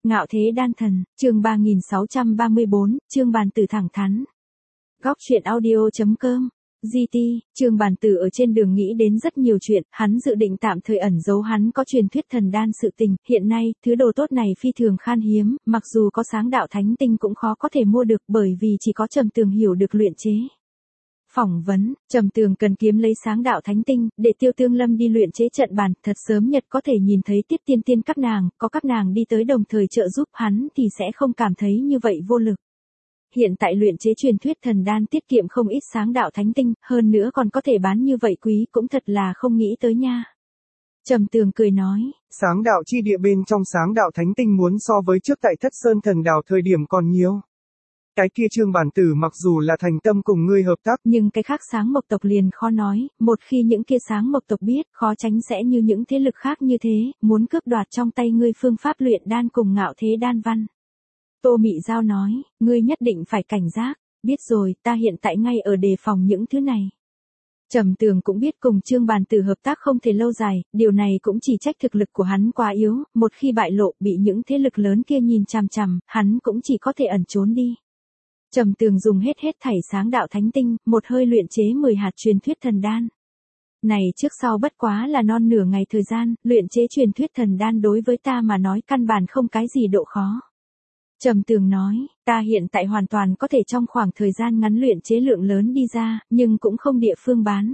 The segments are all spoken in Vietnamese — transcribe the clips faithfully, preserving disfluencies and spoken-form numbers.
Ngạo thế đan thần, chương ba nghìn sáu trăm ba mươi bốn, chương bàn tử thẳng thắn. Góc truyện audio.com, giê tê, chương bàn tử ở trên đường nghĩ đến rất nhiều chuyện, hắn dự định tạm thời ẩn giấu hắn có truyền thuyết thần đan sự tình, hiện nay, thứ đồ tốt này phi thường khan hiếm, mặc dù có sáng đạo thánh tinh cũng khó có thể mua được bởi vì chỉ có Trầm Tường hiểu được luyện chế. Phỏng vấn, Trầm Tường cần kiếm lấy sáng đạo thánh tinh, để Tiêu Tương Lâm đi luyện chế trận bàn, thật sớm nhật có thể nhìn thấy Tiết Tiên Tiên các nàng, có các nàng đi tới đồng thời trợ giúp hắn thì sẽ không cảm thấy như vậy vô lực. Hiện tại luyện chế truyền thuyết thần đan tiết kiệm không ít sáng đạo thánh tinh, hơn nữa còn có thể bán như vậy quý cũng thật là không nghĩ tới nha. Trầm Tường cười nói, sáng đạo chi địa bên trong sáng đạo thánh tinh muốn so với trước tại Thất Sơn thần đảo thời điểm còn nhiều. Cái kia Trương bản tử mặc dù là thành tâm cùng ngươi hợp tác, nhưng cái khác sáng mộc tộc liền khó nói, một khi những kia sáng mộc tộc biết, khó tránh sẽ như những thế lực khác như thế, muốn cướp đoạt trong tay ngươi phương pháp luyện đan cùng ngạo thế đan văn. Tô Mị Giao nói, ngươi nhất định phải cảnh giác, biết rồi, ta hiện tại ngay ở đề phòng những thứ này. Trầm Tường cũng biết cùng Trương bản tử hợp tác không thể lâu dài, điều này cũng chỉ trách thực lực của hắn quá yếu, một khi bại lộ bị những thế lực lớn kia nhìn chằm chằm, hắn cũng chỉ có thể ẩn trốn đi. Trầm Tường dùng hết hết thảy sáng đạo thánh tinh, một hơi luyện chế mười hạt truyền thuyết thần đan. Này trước sau bất quá là non nửa ngày thời gian, luyện chế truyền thuyết thần đan đối với ta mà nói căn bản không cái gì độ khó. Trầm Tường nói, ta hiện tại hoàn toàn có thể trong khoảng thời gian ngắn luyện chế lượng lớn đi ra, nhưng cũng không địa phương bán.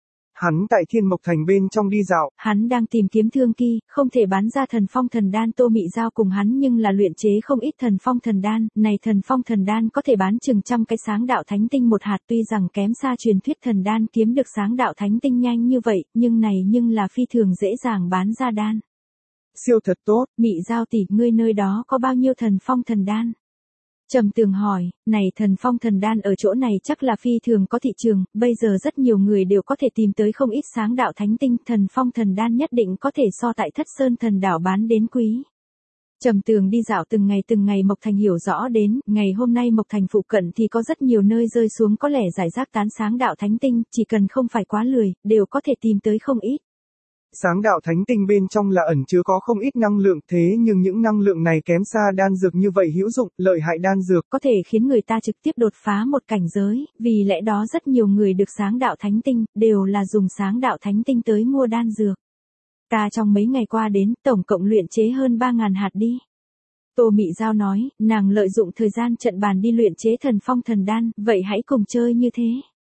Hắn tại Thiên Mộc Thành bên trong đi dạo. Hắn đang tìm kiếm thương kỳ, không thể bán ra thần phong thần đan. Tô Mị Giao cùng hắn nhưng là luyện chế không ít thần phong thần đan. Này thần phong thần đan có thể bán chừng trăm cái sáng đạo thánh tinh một hạt, tuy rằng kém xa truyền thuyết thần đan kiếm được sáng đạo thánh tinh nhanh như vậy, nhưng này nhưng là phi thường dễ dàng bán ra đan. Siêu thật tốt. Mị Giao tỷ, ngươi nơi đó có bao nhiêu thần phong thần đan? Trầm Tường hỏi, này thần phong thần đan ở chỗ này chắc là phi thường có thị trường, bây giờ rất nhiều người đều có thể tìm tới không ít sáng đạo thánh tinh, thần phong thần đan nhất định có thể so tại Thất Sơn thần đảo bán đến quý. Trầm Tường đi dạo từng ngày từng ngày Mộc Thành hiểu rõ đến, ngày hôm nay Mộc Thành phụ cận thì có rất nhiều nơi rơi xuống có lẽ giải rác tán sáng đạo thánh tinh, chỉ cần không phải quá lười, đều có thể tìm tới không ít. Sáng đạo thánh tinh bên trong là ẩn chứa có không ít năng lượng, thế nhưng những năng lượng này kém xa đan dược như vậy hữu dụng, lợi hại đan dược có thể khiến người ta trực tiếp đột phá một cảnh giới, vì lẽ đó rất nhiều người được sáng đạo thánh tinh, đều là dùng sáng đạo thánh tinh tới mua đan dược. Ta trong mấy ngày qua đến, tổng cộng luyện chế hơn ba ngàn hạt đi. Tô Mị Giao nói, nàng lợi dụng thời gian trận bàn đi luyện chế thần phong thần đan, vậy hãy cùng chơi như thế.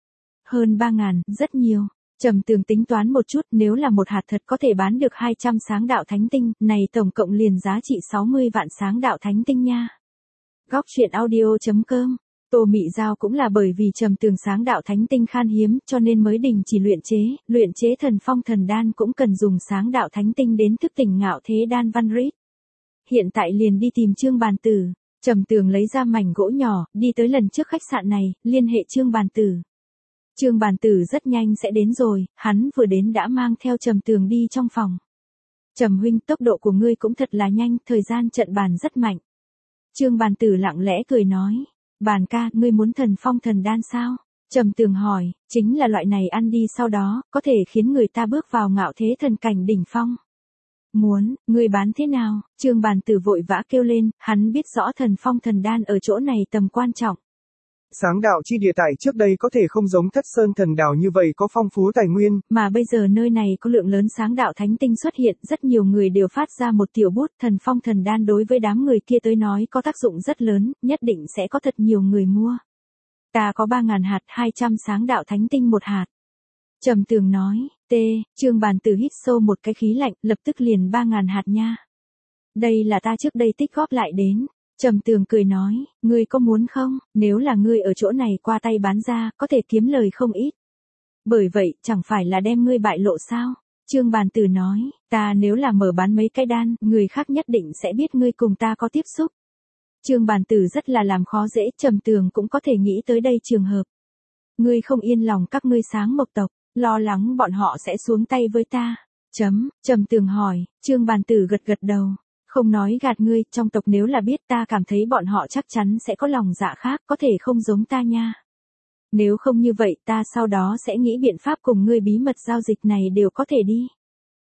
Hơn ba ngàn, rất nhiều. Trầm Tường tính toán một chút, nếu là một hạt thật có thể bán được hai trăm sáng đạo thánh tinh, này tổng cộng liền giá trị sáu mươi vạn sáng đạo thánh tinh nha. Góc truyện audio.com, Tô Mị Giao cũng là bởi vì Trầm Tường sáng đạo thánh tinh khan hiếm cho nên mới đình chỉ luyện chế, luyện chế thần phong thần đan cũng cần dùng sáng đạo thánh tinh đến thức tỉnh ngạo thế đan văn rít. Hiện tại liền đi tìm Trương bản tử, Trầm Tường lấy ra mảnh gỗ nhỏ, đi tới lần trước khách sạn này, liên hệ Trương bản tử. Trương bản tử rất nhanh sẽ đến rồi, hắn vừa đến đã mang theo Trầm Tường đi trong phòng. Trầm huynh, tốc độ của ngươi cũng thật là nhanh, thời gian trận bàn rất mạnh. Trương bản tử lặng lẽ cười nói, bản ca, ngươi muốn thần phong thần đan sao? Trầm Tường hỏi, chính là loại này ăn đi sau đó, có thể khiến người ta bước vào ngạo thế thần cảnh đỉnh phong. Muốn, ngươi bán thế nào? Trương bản tử vội vã kêu lên, hắn biết rõ thần phong thần đan ở chỗ này tầm quan trọng. Sáng đạo chi địa tại trước đây có thể không giống Thất Sơn thần đảo như vậy có phong phú tài nguyên, mà bây giờ nơi này có lượng lớn sáng đạo thánh tinh xuất hiện, rất nhiều người đều phát ra một tiểu bút, thần phong thần đan đối với đám người kia tới nói có tác dụng rất lớn, nhất định sẽ có thật nhiều người mua. Ta có ba ngàn hạt, hai trăm sáng đạo thánh tinh một hạt. Trầm Tường nói, tê, Trương bản tử hít sâu một cái khí lạnh, lập tức liền ba ngàn hạt nha. Đây là ta trước đây tích góp lại đến. Trầm Tường cười nói, ngươi có muốn không, nếu là ngươi ở chỗ này qua tay bán ra, có thể kiếm lời không ít. Bởi vậy, chẳng phải là đem ngươi bại lộ sao? Trương bản tử nói, ta nếu là mở bán mấy cái đan, người khác nhất định sẽ biết ngươi cùng ta có tiếp xúc. Trương bản tử rất là làm khó dễ, Trầm Tường cũng có thể nghĩ tới đây trường hợp. Ngươi không yên lòng các ngươi sáng mộc tộc, lo lắng bọn họ sẽ xuống tay với ta. Chấm, Trầm Tường hỏi, Trương bản tử gật gật đầu. Không nói gạt ngươi, trong tộc nếu là biết ta cảm thấy bọn họ chắc chắn sẽ có lòng dạ khác, có thể không giống ta nha. Nếu không như vậy ta sau đó sẽ nghĩ biện pháp cùng ngươi bí mật giao dịch này đều có thể đi.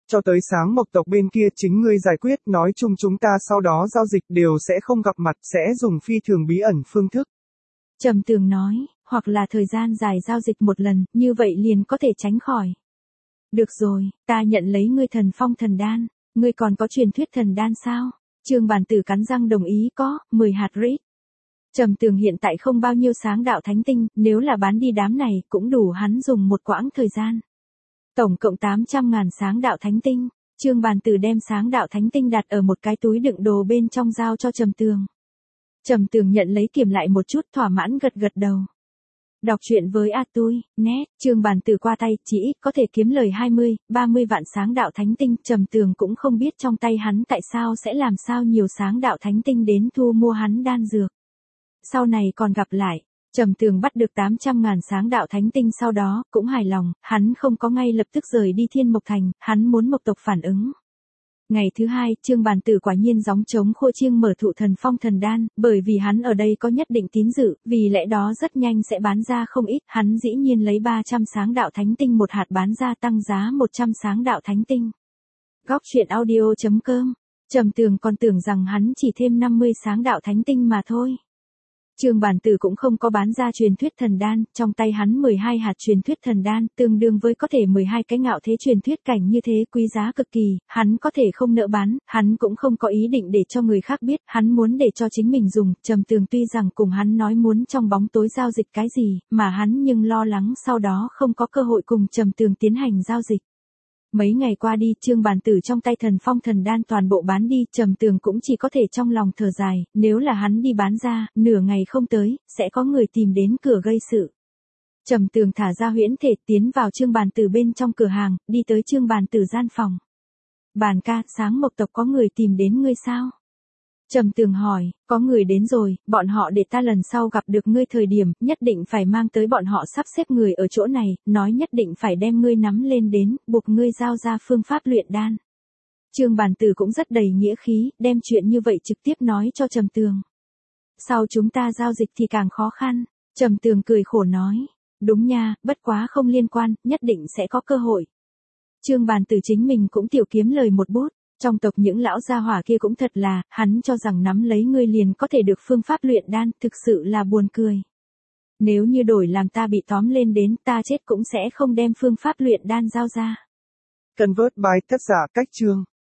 Cho tới sáng mộc tộc bên kia chính ngươi giải quyết, nói chung chúng ta sau đó giao dịch đều sẽ không gặp mặt, sẽ dùng phi thường bí ẩn phương thức. Trầm Tường nói, hoặc là thời gian dài giao dịch một lần, như vậy liền có thể tránh khỏi. Được rồi, ta nhận lấy ngươi thần phong thần đan, ngươi còn có truyền thuyết thần đan sao? Trương Bàn Tử cắn răng đồng ý có, mười hạt rít. Trầm Tường hiện tại không bao nhiêu sáng đạo thánh tinh, nếu là bán đi đám này cũng đủ hắn dùng một quãng thời gian. Tổng cộng tám trăm ngàn sáng đạo thánh tinh, Trương Bàn Tử đem sáng đạo thánh tinh đặt ở một cái túi đựng đồ bên trong giao cho Trầm Tường. Trầm Tường nhận lấy kiểm lại một chút thỏa mãn gật gật đầu. Đọc truyện với A Tui, net, Trương Bàn Tử qua tay, chỉ ít có thể kiếm lời hai mươi, ba mươi vạn sáng đạo thánh tinh, Trầm Tường cũng không biết trong tay hắn tại sao sẽ làm sao nhiều sáng đạo thánh tinh đến thu mua hắn đan dược. Sau này còn gặp lại, Trầm Tường bắt được tám trăm ngàn sáng đạo thánh tinh sau đó, cũng hài lòng, hắn không có ngay lập tức rời đi Thiên Mộc Thành, hắn muốn Mộc tộc phản ứng. Ngày thứ hai, Trương Bàn Tử quả nhiên gióng trống khô chiêng mở thụ thần phong thần đan, bởi vì hắn ở đây có nhất định tín dự, vì lẽ đó rất nhanh sẽ bán ra không ít, hắn dĩ nhiên lấy ba trăm sáng đạo thánh tinh một hạt bán ra tăng giá một trăm sáng đạo thánh tinh. Góc truyện audio chấm com, Trầm Tường còn tưởng rằng hắn chỉ thêm năm mươi sáng đạo thánh tinh mà thôi. Trương Bàn Tử cũng không có bán ra truyền thuyết thần đan, trong tay hắn mười hai hạt truyền thuyết thần đan, tương đương với có thể mười hai cái ngạo thế truyền thuyết cảnh như thế quý giá cực kỳ, hắn có thể không nỡ bán, hắn cũng không có ý định để cho người khác biết, hắn muốn để cho chính mình dùng, Trầm Tường tuy rằng cùng hắn nói muốn trong bóng tối giao dịch cái gì, mà hắn nhưng lo lắng sau đó không có cơ hội cùng Trầm Tường tiến hành giao dịch. Mấy ngày qua đi, Trương Bàn Tử trong tay thần phong thần đan toàn bộ bán đi, Trầm Tường cũng chỉ có thể trong lòng thở dài, nếu là hắn đi bán ra, nửa ngày không tới, sẽ có người tìm đến cửa gây sự. Trầm Tường thả ra huyễn thể tiến vào Trương Bàn Tử bên trong cửa hàng, đi tới Trương Bàn Tử gian phòng. Bàn ca, sáng mộc tộc có người tìm đến ngươi sao? Trầm Tường hỏi, có người đến rồi, bọn họ để ta lần sau gặp được ngươi thời điểm, nhất định phải mang tới bọn họ sắp xếp người ở chỗ này, nói nhất định phải đem ngươi nắm lên đến, buộc ngươi giao ra phương pháp luyện đan. Trương Bàn Tử cũng rất đầy nghĩa khí, đem chuyện như vậy trực tiếp nói cho Trầm Tường. Sau chúng ta giao dịch thì càng khó khăn, Trầm Tường cười khổ nói, đúng nha, bất quá không liên quan, nhất định sẽ có cơ hội. Trương Bàn Tử chính mình cũng tiểu kiếm lời một bút. Trong tộc những lão gia hỏa kia cũng thật là, hắn cho rằng nắm lấy ngươi liền có thể được phương pháp luyện đan, thực sự là buồn cười. Nếu như đổi làm ta bị tóm lên đến, ta chết cũng sẽ không đem phương pháp luyện đan giao ra. Convert by tác giả Cách Chương